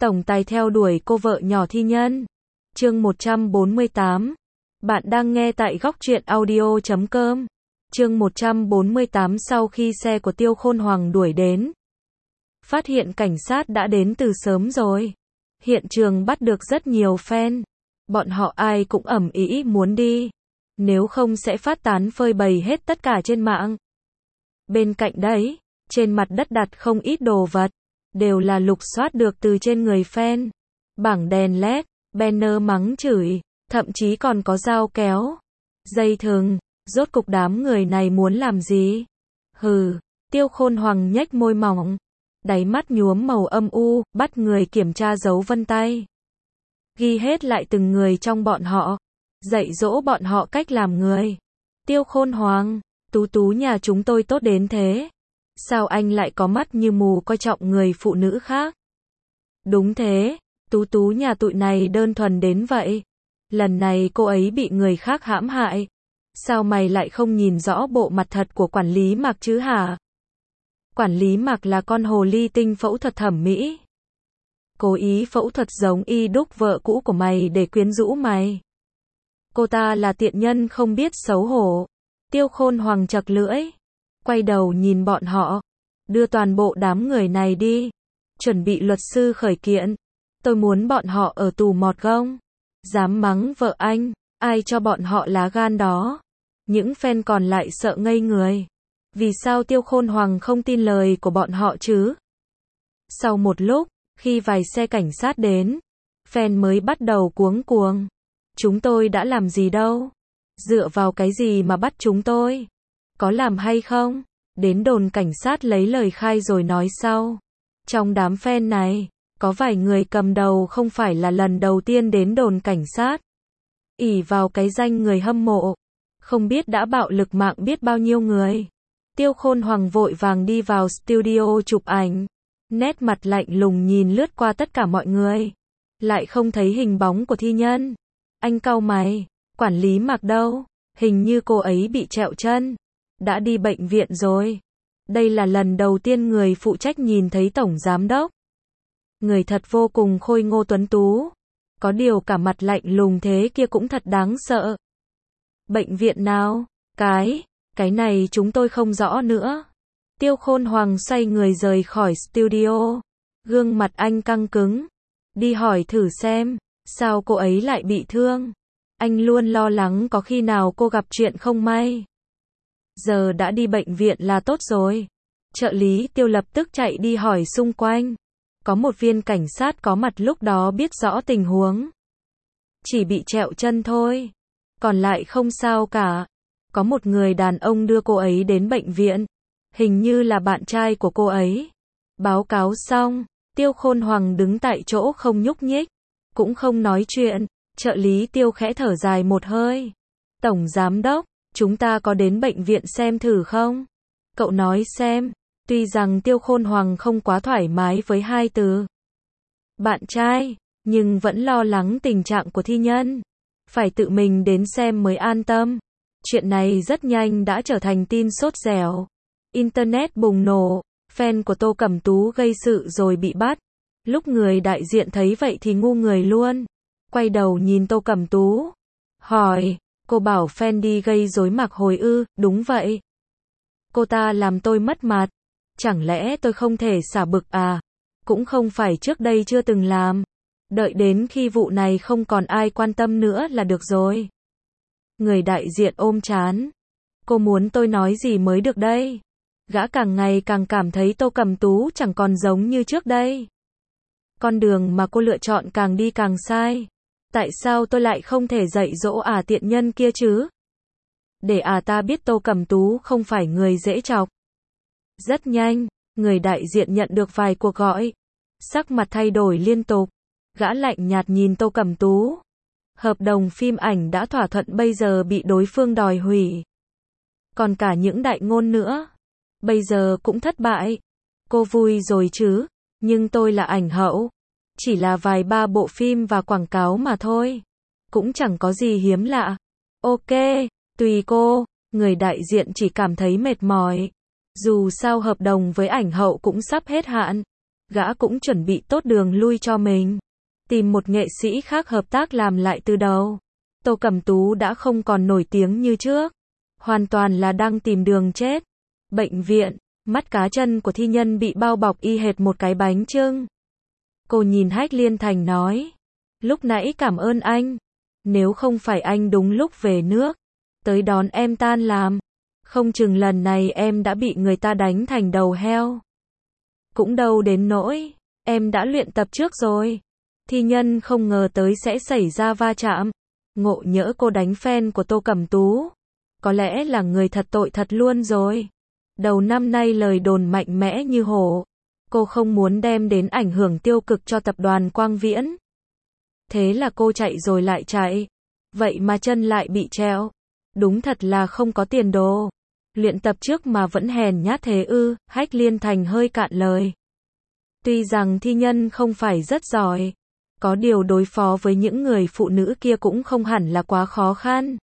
Tổng tài theo đuổi cô vợ nhỏ thi nhân. Chương 148. Bạn đang nghe tại Góc Truyện Audio.com. Chương 148. Sau khi xe của Tiêu Khôn Hoàng đuổi đến, phát hiện cảnh sát đã đến từ sớm rồi. Hiện trường bắt được rất nhiều fan. Bọn họ ai cũng ầm ĩ muốn đi. Nếu không sẽ phát tán phơi bày hết tất cả trên mạng. Bên cạnh đấy, trên mặt đất đặt không ít đồ vật. Đều là lục soát được từ trên người fan. Bảng đèn LED, banner mắng chửi, thậm chí còn có dao kéo, dây thừng. Rốt cục đám người này muốn làm gì? Hừ, Tiêu Khôn Hoàng nhếch môi mỏng, đáy mắt nhuốm màu âm u, bắt người kiểm tra dấu vân tay. Ghi hết lại từng người trong bọn họ, dạy dỗ bọn họ cách làm người. Tiêu Khôn Hoàng, Tú Tú nhà chúng tôi tốt đến thế. Sao anh lại có mắt như mù coi trọng người phụ nữ khác? Đúng thế, Tú Tú nhà tụi này đơn thuần đến vậy. Lần này cô ấy bị người khác hãm hại. Sao mày lại không nhìn rõ bộ mặt thật của quản lý Mạc chứ hả? Quản lý Mạc là con hồ ly tinh phẫu thuật thẩm mỹ. Cố ý phẫu thuật giống y đúc vợ cũ của mày để quyến rũ mày. Cô ta là tiện nhân không biết xấu hổ. Tiêu Khôn Hoàng chật lưỡi, quay đầu nhìn bọn họ, đưa toàn bộ đám người này đi, chuẩn bị luật sư khởi kiện. Tôi muốn bọn họ ở tù mọt gông. Dám mắng vợ anh, ai cho bọn họ lá gan đó? Những fan còn lại sợ ngây người. Vì sao Tiêu Khôn Hoàng không tin lời của bọn họ chứ? Sau một lúc, khi vài xe cảnh sát đến, fan mới bắt đầu cuống cuồng. Chúng tôi đã làm gì đâu? Dựa vào cái gì mà bắt chúng tôi? Có làm hay không? Đến đồn cảnh sát lấy lời khai rồi nói sau. Trong đám fan này, có vài người cầm đầu không phải là lần đầu tiên đến đồn cảnh sát. Ỷ vào cái danh người hâm mộ, không biết đã bạo lực mạng biết bao nhiêu người. Tiêu Khôn Hoàng vội vàng đi vào studio chụp ảnh, nét mặt lạnh lùng nhìn lướt qua tất cả mọi người. Lại không thấy hình bóng của thi nhân. Anh cau mày, quản lý Mạc đâu? Hình như cô ấy bị trẹo chân. Đã đi bệnh viện rồi. Đây là lần đầu tiên người phụ trách nhìn thấy tổng giám đốc. Người thật vô cùng khôi ngô tuấn tú. Có điều cả mặt lạnh lùng thế kia cũng thật đáng sợ. Bệnh viện nào? Cái này chúng tôi không rõ nữa. Tiêu Khôn Hoàng xoay người rời khỏi studio. Gương mặt anh căng cứng. Đi hỏi thử xem, sao cô ấy lại bị thương? Anh luôn lo lắng có khi nào cô gặp chuyện không may. Giờ đã đi bệnh viện là tốt rồi. Trợ lý Tiêu lập tức chạy đi hỏi xung quanh. Có một viên cảnh sát có mặt lúc đó biết rõ tình huống. Chỉ bị trẹo chân thôi. Còn lại không sao cả. Có một người đàn ông đưa cô ấy đến bệnh viện. Hình như là bạn trai của cô ấy. Báo cáo xong, Tiêu Khôn Hoàng đứng tại chỗ không nhúc nhích. Cũng không nói chuyện. Trợ lý Tiêu khẽ thở dài một hơi. Tổng giám đốc, chúng ta có đến bệnh viện xem thử không? Cậu nói xem. Tuy rằng Tiêu Khôn Hoàng không quá thoải mái với hai từ bạn trai, nhưng vẫn lo lắng tình trạng của thi nhân. Phải tự mình đến xem mới an tâm. Chuyện này rất nhanh đã trở thành tin sốt dẻo. Internet bùng nổ, fan của Tô Cẩm Tú gây sự rồi bị bắt. Lúc người đại diện thấy vậy thì ngu người luôn. Quay đầu nhìn Tô Cẩm Tú, hỏi, cô bảo fan đi gây rối Mạc Hồi ư? Đúng vậy. Cô ta làm tôi mất mặt. Chẳng lẽ tôi không thể xả bực à? Cũng không phải trước đây chưa từng làm. Đợi đến khi vụ này không còn ai quan tâm nữa là được rồi. Người đại diện ôm trán. Cô muốn tôi nói gì mới được đây? Gã càng ngày càng cảm thấy Tô Cẩm Tú chẳng còn giống như trước đây. Con đường mà cô lựa chọn càng đi càng sai. Tại sao tôi lại không thể dạy dỗ tiện nhân kia chứ? Để ta biết Tô Cẩm Tú không phải người dễ chọc. Rất nhanh, người đại diện nhận được vài cuộc gọi. Sắc mặt thay đổi liên tục. Gã lạnh nhạt nhìn Tô Cẩm Tú. Hợp đồng phim ảnh đã thỏa thuận bây giờ bị đối phương đòi hủy. Còn cả những đại ngôn nữa. Bây giờ cũng thất bại. Cô vui rồi chứ? Nhưng tôi là ảnh hậu. Chỉ là vài ba bộ phim và quảng cáo mà thôi. Cũng chẳng có gì hiếm lạ. Ok, tùy cô. Người đại diện chỉ cảm thấy mệt mỏi. Dù sao hợp đồng với ảnh hậu cũng sắp hết hạn. gã cũng chuẩn bị tốt đường lui cho mình. Tìm một nghệ sĩ khác hợp tác làm lại từ đầu. Tô Cẩm Tú đã không còn nổi tiếng như trước. Hoàn toàn là đang tìm đường chết. Bệnh viện, mắt cá chân của thi nhân bị bao bọc y hệt một cái bánh chưng. Cô nhìn Hách Liên Thành nói. Lúc nãy cảm ơn anh. Nếu không phải anh đúng lúc về nước, tới đón em tan làm, không chừng lần này em đã bị người ta đánh thành đầu heo. Cũng đâu đến nỗi, em đã luyện tập trước rồi. Thi nhân không ngờ tới sẽ xảy ra va chạm. Ngộ nhỡ cô đánh fan của Tô Cẩm Tú. Có lẽ là người thật tội thật luôn rồi. Đầu năm nay lời đồn mạnh mẽ như hổ. Cô không muốn đem đến ảnh hưởng tiêu cực cho tập đoàn Quang Viễn. Thế là cô chạy rồi lại chạy. Vậy mà chân lại bị treo. Đúng thật là không có tiền đồ. Luyện tập trước mà vẫn hèn nhát thế ư? Hách Liên Thành hơi cạn lời. Tuy rằng thi nhân không phải rất giỏi, có điều đối phó với những người phụ nữ kia cũng không hẳn là quá khó khăn.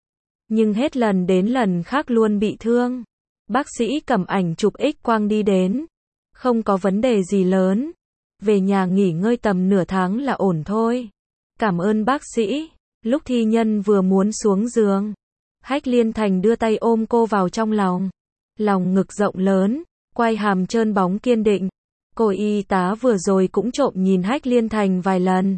Nhưng hết lần đến lần khác luôn bị thương. Bác sĩ cầm ảnh chụp X-quang đi đến. Không có vấn đề gì lớn. Về nhà nghỉ ngơi tầm nửa tháng là ổn thôi. Cảm ơn bác sĩ. Lúc thi nhân vừa muốn xuống giường, Hách Liên Thành đưa tay ôm cô vào trong lòng. Lòng ngực rộng lớn, quai hàm trơn bóng kiên định. Cô y tá vừa rồi cũng trộm nhìn Hách Liên Thành vài lần.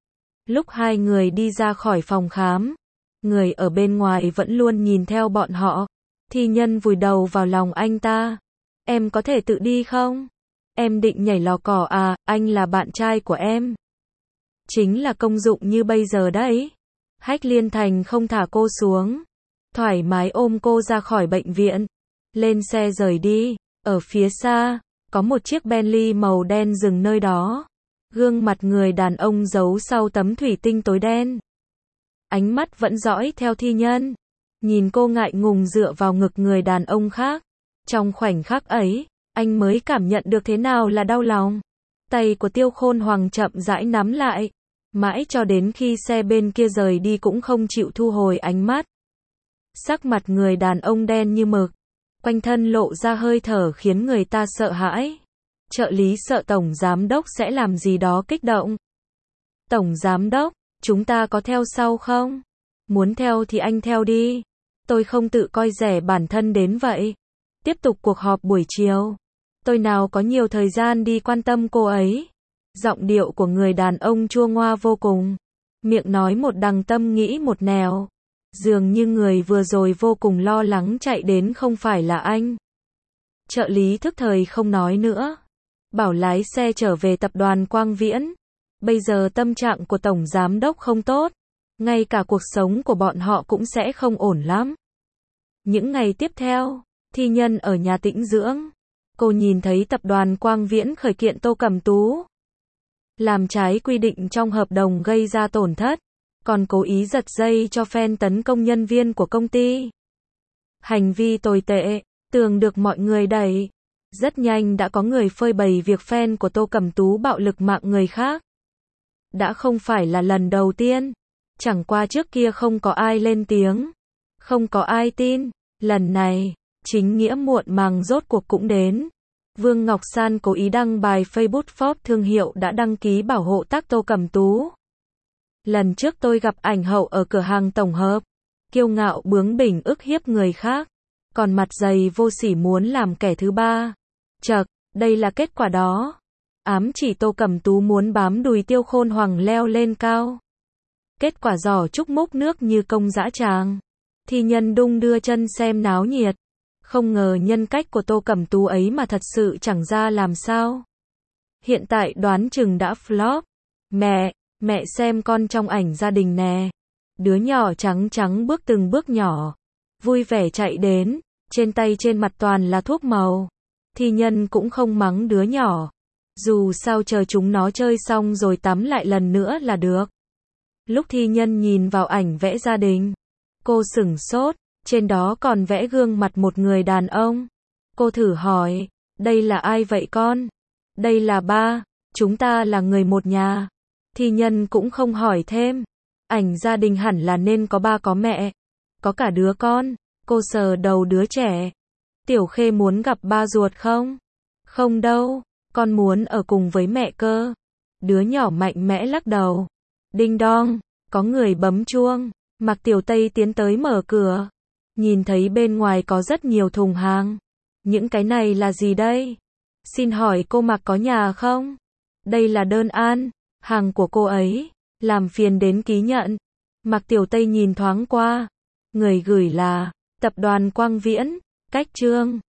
Lúc hai người đi ra khỏi phòng khám, người ở bên ngoài vẫn luôn nhìn theo bọn họ. Thi nhân vùi đầu vào lòng anh ta. Em có thể tự đi không? Em định nhảy lò cò à, anh là bạn trai của em. Chính là công dụng như bây giờ đấy. Hách Liên Thành không thả cô xuống. Thoải mái ôm cô ra khỏi bệnh viện. Lên xe rời đi. Ở phía xa, có một chiếc Bentley màu đen dừng nơi đó. Gương mặt người đàn ông giấu sau tấm thủy tinh tối đen. Ánh mắt vẫn dõi theo thi nhân. Nhìn cô ngại ngùng dựa vào ngực người đàn ông khác. Trong khoảnh khắc ấy, anh mới cảm nhận được thế nào là đau lòng. Tay của Tiêu Khôn Hoàng chậm rãi nắm lại. Mãi cho đến khi xe bên kia rời đi cũng không chịu thu hồi ánh mắt. Sắc mặt người đàn ông đen như mực. Quanh thân lộ ra hơi thở khiến người ta sợ hãi. Trợ lý sợ Tổng Giám Đốc sẽ làm gì đó kích động. Tổng Giám Đốc, chúng ta có theo sau không? Muốn theo thì anh theo đi. Tôi không tự coi rẻ bản thân đến vậy. Tiếp tục cuộc họp buổi chiều. Tôi nào có nhiều thời gian đi quan tâm cô ấy. Giọng điệu của người đàn ông chua ngoa vô cùng. Miệng nói một đằng tâm nghĩ một nẻo. Dường như người vừa rồi vô cùng lo lắng chạy đến không phải là anh. Trợ lý thức thời không nói nữa. Bảo lái xe trở về tập đoàn Quang Viễn. Bây giờ tâm trạng của Tổng Giám Đốc không tốt. Ngay cả cuộc sống của bọn họ cũng sẽ không ổn lắm. Những ngày tiếp theo, thi nhân ở nhà tĩnh dưỡng. Cô nhìn thấy tập đoàn Quang Viễn khởi kiện Tô Cẩm Tú. Làm trái quy định trong hợp đồng gây ra tổn thất. Còn cố ý giật dây cho fan tấn công nhân viên của công ty. Hành vi tồi tệ, tường được mọi người đẩy. Rất nhanh đã có người phơi bày việc fan của Tô Cẩm Tú bạo lực mạng người khác. Đã không phải là lần đầu tiên. Chẳng qua trước kia không có ai lên tiếng. Không có ai tin. Lần này, chính nghĩa muộn màng rốt cuộc cũng đến. Vương Ngọc San cố ý đăng bài Facebook Forbes thương hiệu đã đăng ký bảo hộ tác Tô Cẩm Tú. Lần trước tôi gặp ảnh hậu ở cửa hàng tổng hợp. Kiêu ngạo bướng bỉnh ức hiếp người khác. Còn mặt dày vô sỉ muốn làm kẻ thứ ba. Chậc, đây là kết quả đó. Ám chỉ Tô Cẩm Tú muốn bám đùi Tiêu Khôn Hoàng leo lên cao. Kết quả giỏ trúc múc nước như công dã tràng. Thi nhân đung đưa chân xem náo nhiệt. Không ngờ nhân cách của Tô Cẩm Tú ấy mà thật sự chẳng ra làm sao. Hiện tại đoán chừng đã flop. Mẹ xem con trong ảnh gia đình nè. Đứa nhỏ trắng trắng bước từng bước nhỏ. Vui vẻ chạy đến. Trên tay trên mặt toàn là thuốc màu. Thi nhân cũng không mắng đứa nhỏ. Dù sao chờ chúng nó chơi xong rồi tắm lại lần nữa là được. Lúc thi nhân nhìn vào ảnh vẽ gia đình, cô sửng sốt. Trên đó còn vẽ gương mặt một người đàn ông. Cô thử hỏi, đây là ai vậy con? Đây là ba, chúng ta là người một nhà. Thi nhân cũng không hỏi thêm. Ảnh gia đình hẳn là nên có ba có mẹ. Có cả đứa con. Cô sờ đầu đứa trẻ. Tiểu Khê muốn gặp ba ruột không? Không đâu. Con muốn ở cùng với mẹ cơ. Đứa nhỏ mạnh mẽ lắc đầu. Đinh đong, có người bấm chuông. Mạc Tiểu Tây tiến tới mở cửa. Nhìn thấy bên ngoài có rất nhiều thùng hàng. Những cái này là gì đây? Xin hỏi cô Mạc có nhà không? Đây là đơn an, hàng của cô ấy. Làm phiền đến ký nhận. Mạc Tiểu Tây nhìn thoáng qua. Người gửi là Tập đoàn Quang Viễn, cách Trương.